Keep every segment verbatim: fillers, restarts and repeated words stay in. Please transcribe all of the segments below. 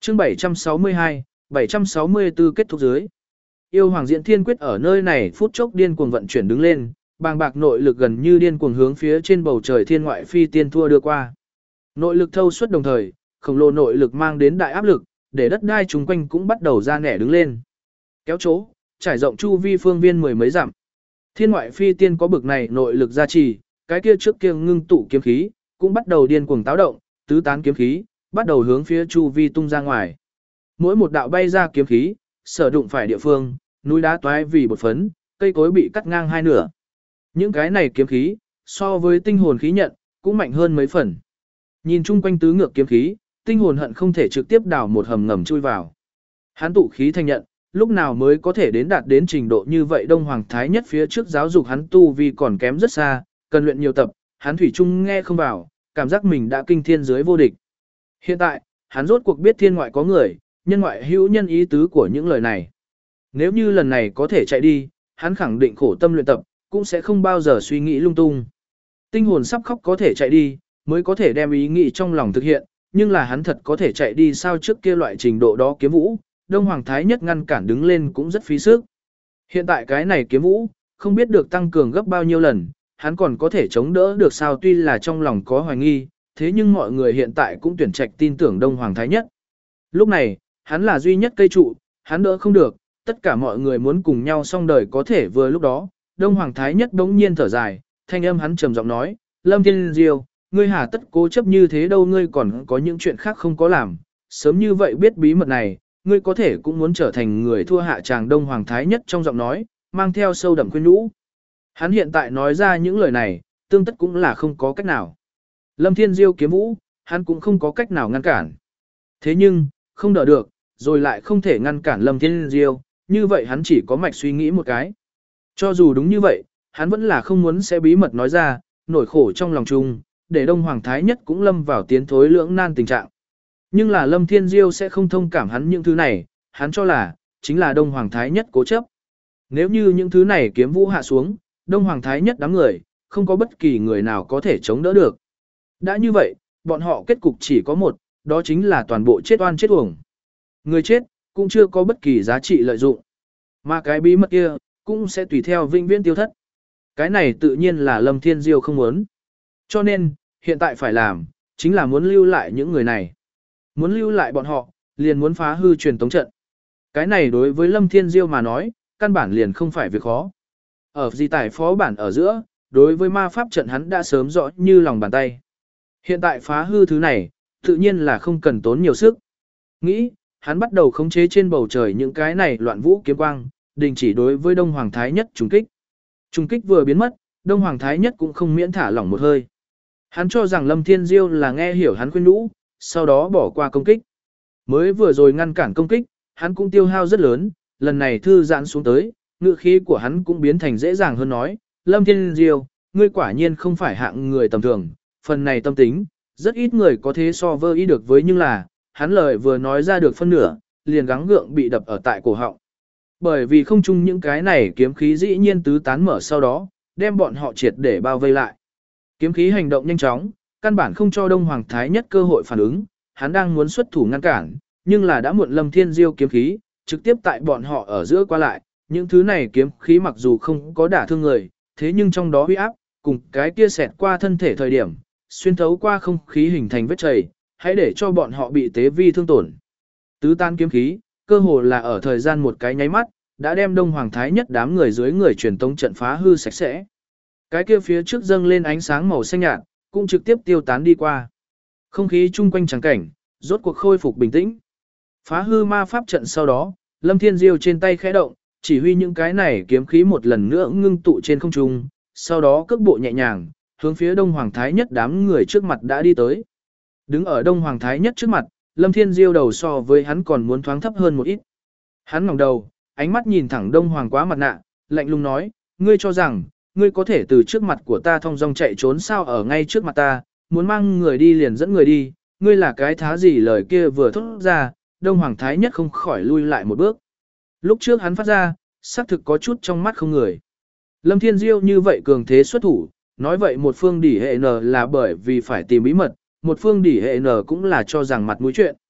chương bảy trăm sáu mươi hai, bảy trăm sáu mươi tư kết thúc dưới. Yêu Hoàng Diễn Thiên Quyết ở nơi này phút chốc điên cuồng vận chuyển đứng lên, bàng bạc nội lực gần như điên cuồng hướng phía trên bầu trời thiên ngoại phi tiên thua đưa qua. Nội lực thâu suốt đồng thời, khổng lồ nội lực mang đến đại áp lực, để đất đai chúng quanh cũng bắt đầu ra nẻ đứng lên. Kéo chỗ, trải rộng chu vi phương viên mười mấy dặm. Thiên ngoại phi tiên có bực này nội lực gia trì, cái kia trước kia ngưng tụ kiếm khí, cũng bắt đầu điên cuồng táo động, tứ tán kiếm khí, bắt đầu hướng phía chu vi tung ra ngoài. Mỗi một đạo bay ra kiếm khí, sở đụng phải địa phương, núi đá toái vì bột phấn, cây cối bị cắt ngang hai nửa. Những cái này kiếm khí, so với tinh hồn khí nhận, cũng mạnh hơn mấy phần. Nhìn chung quanh tứ ngược kiếm khí, tinh hồn hận không thể trực tiếp đào một hầm ngầm chui vào. Hắn tụ khí thành nhận, lúc nào mới có thể đến đạt đến trình độ như vậy. Đông Hoàng Thái Nhất phía trước giáo dục hắn tu vi còn kém rất xa, cần luyện nhiều tập, hắn thủy chung nghe không vào, cảm giác mình đã kinh thiên dưới vô địch. Hiện tại, hắn rốt cuộc biết thiên ngoại có người, nhân ngoại hữu nhân ý tứ của những lời này. Nếu như lần này có thể chạy đi, hắn khẳng định khổ tâm luyện tập, cũng sẽ không bao giờ suy nghĩ lung tung. Tinh hồn sắp khóc có thể chạy đi, mới có thể đem ý nghĩ trong lòng thực hiện, nhưng là hắn thật có thể chạy đi sao? Trước kia loại trình độ đó kiếm vũ, Đông Hoàng Thái Nhất ngăn cản đứng lên cũng rất phí sức. Hiện tại cái này kiếm vũ, không biết được tăng cường gấp bao nhiêu lần, hắn còn có thể chống đỡ được sao? Tuy là trong lòng có hoài nghi, thế nhưng mọi người hiện tại cũng tuyển trạch tin tưởng Đông Hoàng Thái Nhất. Lúc này, hắn là duy nhất cây trụ, hắn đỡ không được, tất cả mọi người muốn cùng nhau xong đời có thể vừa lúc đó. Đông Hoàng Thái Nhất đống nhiên thở dài, thanh âm hắn trầm giọng nói, Lâm Thiên Diêu, ngươi hà tất cố chấp như thế đâu, ngươi còn có những chuyện khác không có làm, sớm như vậy biết bí mật này, ngươi có thể cũng muốn trở thành người thua hạ tràng. Đông Hoàng Thái Nhất trong giọng nói, mang theo sâu đậm khuyên nhủ. Hắn hiện tại nói ra những lời này, tương tất cũng là không có cách nào. Lâm Thiên Diêu kiếm vũ, hắn cũng không có cách nào ngăn cản. Thế nhưng, không đỡ được, rồi lại không thể ngăn cản Lâm Thiên Diêu, như vậy hắn chỉ có mạch suy nghĩ một cái. Cho dù đúng như vậy, hắn vẫn là không muốn sẽ bí mật nói ra, nỗi khổ trong lòng chung, để Đông Hoàng Thái Nhất cũng lâm vào tiến thối lưỡng nan tình trạng. Nhưng là Lâm Thiên Diêu sẽ không thông cảm hắn những thứ này, hắn cho là, chính là Đông Hoàng Thái Nhất cố chấp. Nếu như những thứ này kiếm vũ hạ xuống, Đông Hoàng Thái Nhất đám người, không có bất kỳ người nào có thể chống đỡ được. Đã như vậy, bọn họ kết cục chỉ có một, đó chính là toàn bộ chết oan chết uổng. Người chết, cũng chưa có bất kỳ giá trị lợi dụng. Mà cái bí mật kia, cũng sẽ tùy theo vĩnh viễn tiêu thất. Cái này tự nhiên là Lâm Thiên Diêu không muốn. Cho nên, hiện tại phải làm, chính là muốn lưu lại những người này. Muốn lưu lại bọn họ, liền muốn phá hư truyền tống trận. Cái này đối với Lâm Thiên Diêu mà nói, căn bản liền không phải việc khó. Ở di tải phó bản ở giữa, đối với ma pháp trận hắn đã sớm rõ như lòng bàn tay. Hiện tại phá hư thứ này, tự nhiên là không cần tốn nhiều sức. Nghĩ, hắn bắt đầu khống chế trên bầu trời những cái này loạn vũ kiếm quang, đình chỉ đối với Đông Hoàng Thái Nhất trùng kích. Trùng kích vừa biến mất, Đông Hoàng Thái Nhất cũng không miễn thả lỏng một hơi. Hắn cho rằng Lâm Thiên Diêu là nghe hiểu hắn khuyên nhủ, sau đó bỏ qua công kích. Mới vừa rồi ngăn cản công kích, hắn cũng tiêu hao rất lớn, lần này thư giãn xuống tới, ngữ khí của hắn cũng biến thành dễ dàng hơn nói, Lâm Thiên Diêu, ngươi quả nhiên không phải hạng người tầm thường, phần này tâm tính, rất ít người có thế so vơ ý được với, nhưng là, hắn lời vừa nói ra được phân nửa, liền gắng gượng bị đập ở tại cổ họng. Bởi vì không chung những cái này kiếm khí dĩ nhiên tứ tán mở sau đó, đem bọn họ triệt để bao vây lại. Kiếm khí hành động nhanh chóng, căn bản không cho Đông Hoàng Thái Nhất cơ hội phản ứng, hắn đang muốn xuất thủ ngăn cản, nhưng là đã muộn. Lâm Thiên Diêu kiếm khí, trực tiếp tại bọn họ ở giữa qua lại, những thứ này kiếm khí mặc dù không có đả thương người, thế nhưng trong đó uy áp, cùng cái kia xẹt qua thân thể thời điểm, xuyên thấu qua không khí hình thành vết chảy, hãy để cho bọn họ bị tế vi thương tổn. Tứ tan kiếm khí, cơ hồ là ở thời gian một cái nháy mắt, đã đem Đông Hoàng Thái Nhất đám người dưới người truyền tống trận phá hư sạch sẽ. Cái kia phía trước dâng lên ánh sáng màu xanh nhạt, cũng trực tiếp tiêu tán đi qua. Không khí chung quanh trắng cảnh, rốt cuộc khôi phục bình tĩnh. Phá hư ma pháp trận sau đó, Lâm Thiên Diêu trên tay khẽ động, chỉ huy những cái này kiếm khí một lần nữa ngưng tụ trên không trung, sau đó cước bộ nhẹ nhàng, hướng phía Đông Hoàng Thái Nhất đám người trước mặt đã đi tới. Đứng ở Đông Hoàng Thái Nhất trước mặt, Lâm Thiên Diêu đầu so với hắn còn muốn thoáng thấp hơn một ít. Hắn ngẩng đầu, ánh mắt nhìn thẳng Đông Hoàng quá mặt nạ, lạnh lùng nói, ngươi cho rằng, ngươi có thể từ trước mặt của ta thong dong chạy trốn sao? Ở ngay trước mặt ta, muốn mang người đi liền dẫn người đi, ngươi là cái thá gì? Lời kia vừa thốt ra, Đông Hoàng Thái Nhất không khỏi lui lại một bước. Lúc trước hắn phát ra, xác thực có chút trong mắt không người. Lâm Thiên Diêu như vậy cường thế xuất thủ, nói vậy một phương đỉ hệ n là bởi vì phải tìm bí mật, một phương đỉ hệ n cũng là cho rằng mặt mũi chuyện.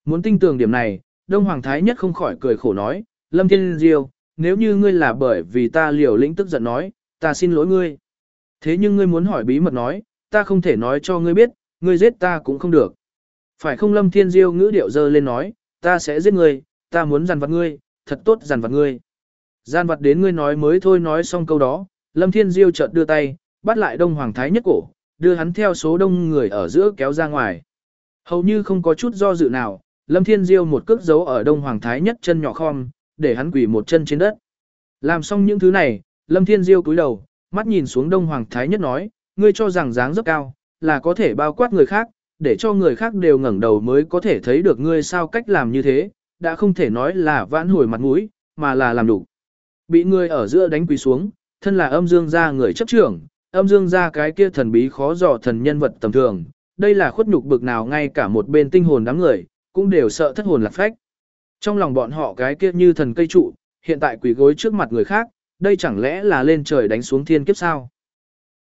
Muốn tin tưởng điểm này, Đông Hoàng Thái Nhất không khỏi cười khổ nói, Lâm Thiên Diêu, nếu như ngươi là bởi vì ta liều lĩnh tức giận nói, ta xin lỗi ngươi. Thế nhưng ngươi muốn hỏi bí mật nói, ta không thể nói cho ngươi biết, ngươi giết ta cũng không được. Phải không? Lâm Thiên Diêu ngữ điệu dơ lên nói, ta sẽ giết ngươi, ta muốn dằn vặt ngươi, thật tốt dằn vặt ngươi. Gian vặt đến ngươi nói mới thôi. Nói xong câu đó, Lâm Thiên Diêu chợt đưa tay, bắt lại Đông Hoàng Thái Nhất cổ, đưa hắn theo số đông người ở giữa kéo ra ngoài. Hầu như không có chút do dự nào, Lâm Thiên Diêu một cước giấu ở Đông Hoàng Thái Nhất chân nhỏ khom, để hắn quỳ một chân trên đất. Làm xong những thứ này, Lâm Thiên Diêu cúi đầu, mắt nhìn xuống Đông Hoàng Thái Nhất nói, ngươi cho rằng dáng dấp cao, là có thể bao quát người khác, để cho người khác đều ngẩng đầu mới có thể thấy được ngươi sao cách làm như thế, đã không thể nói là vãn hồi mặt mũi, mà là làm đủ. Bị người ở giữa đánh quỳ xuống, thân là âm dương gia người chấp trưởng, âm dương gia cái kia thần bí khó dò thần nhân vật tầm thường, đây là khuất nhục bực nào ngay cả một bên tinh hồn đám người, cũng đều sợ thất hồn lạc phách. Trong lòng bọn họ cái kia như thần cây trụ, hiện tại quỳ gối trước mặt người khác, đây chẳng lẽ là lên trời đánh xuống thiên kiếp sao?